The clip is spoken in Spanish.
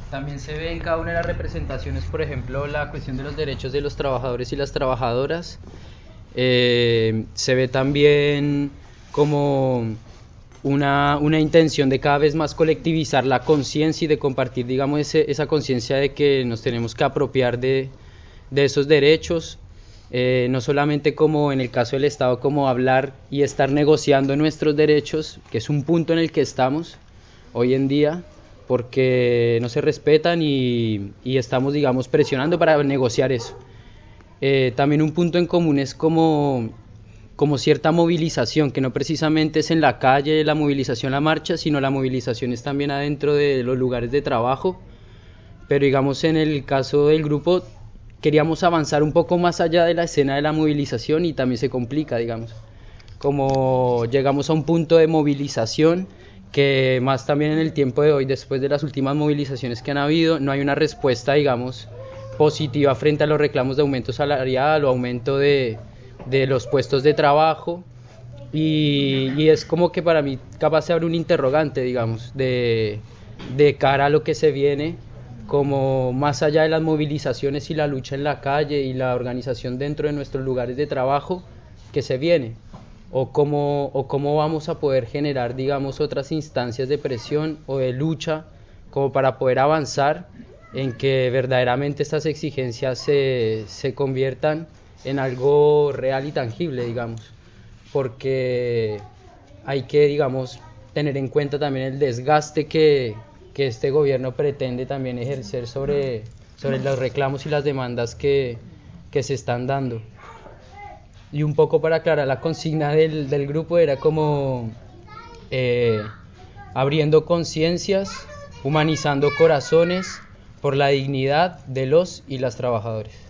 También se ve en cada una de las representaciones, por ejemplo, la cuestión de los derechos de los trabajadores y las trabajadoras. Se ve también como una intención de cada vez más colectivizar la conciencia y de compartir, digamos, esa conciencia de que nos tenemos que apropiar de esos derechos, no solamente como en el caso del Estado, como hablar y estar negociando nuestros derechos, que es un punto en el que estamos hoy en día, porque no se respetan y estamos, digamos, presionando para negociar eso. También un punto en común es como cierta movilización, que no precisamente es en la calle la movilización, la marcha, sino la movilización es también adentro de los lugares de trabajo. Pero digamos, en el caso del grupo queríamos avanzar un poco más allá de la escena de la movilización y también se complica, digamos, como llegamos a un punto de movilización que más también en el tiempo de hoy, después de las últimas movilizaciones que han habido, no hay una respuesta, digamos, positiva frente a los reclamos de aumento salarial o aumento de los puestos de trabajo, y es como que para mí capaz se abre un interrogante, digamos, de cara a lo que se viene, como más allá de las movilizaciones y la lucha en la calle y la organización dentro de nuestros lugares de trabajo, que se viene, o cómo vamos a poder generar, digamos, otras instancias de presión o de lucha como para poder avanzar en que verdaderamente estas exigencias se conviertan en algo real y tangible, digamos, porque hay que, digamos, tener en cuenta también el desgaste que este gobierno pretende también ejercer sobre los reclamos y las demandas que se están dando. Y un poco para aclarar la consigna del grupo era como abriendo conciencias, humanizando corazones por la dignidad de los y las trabajadoras.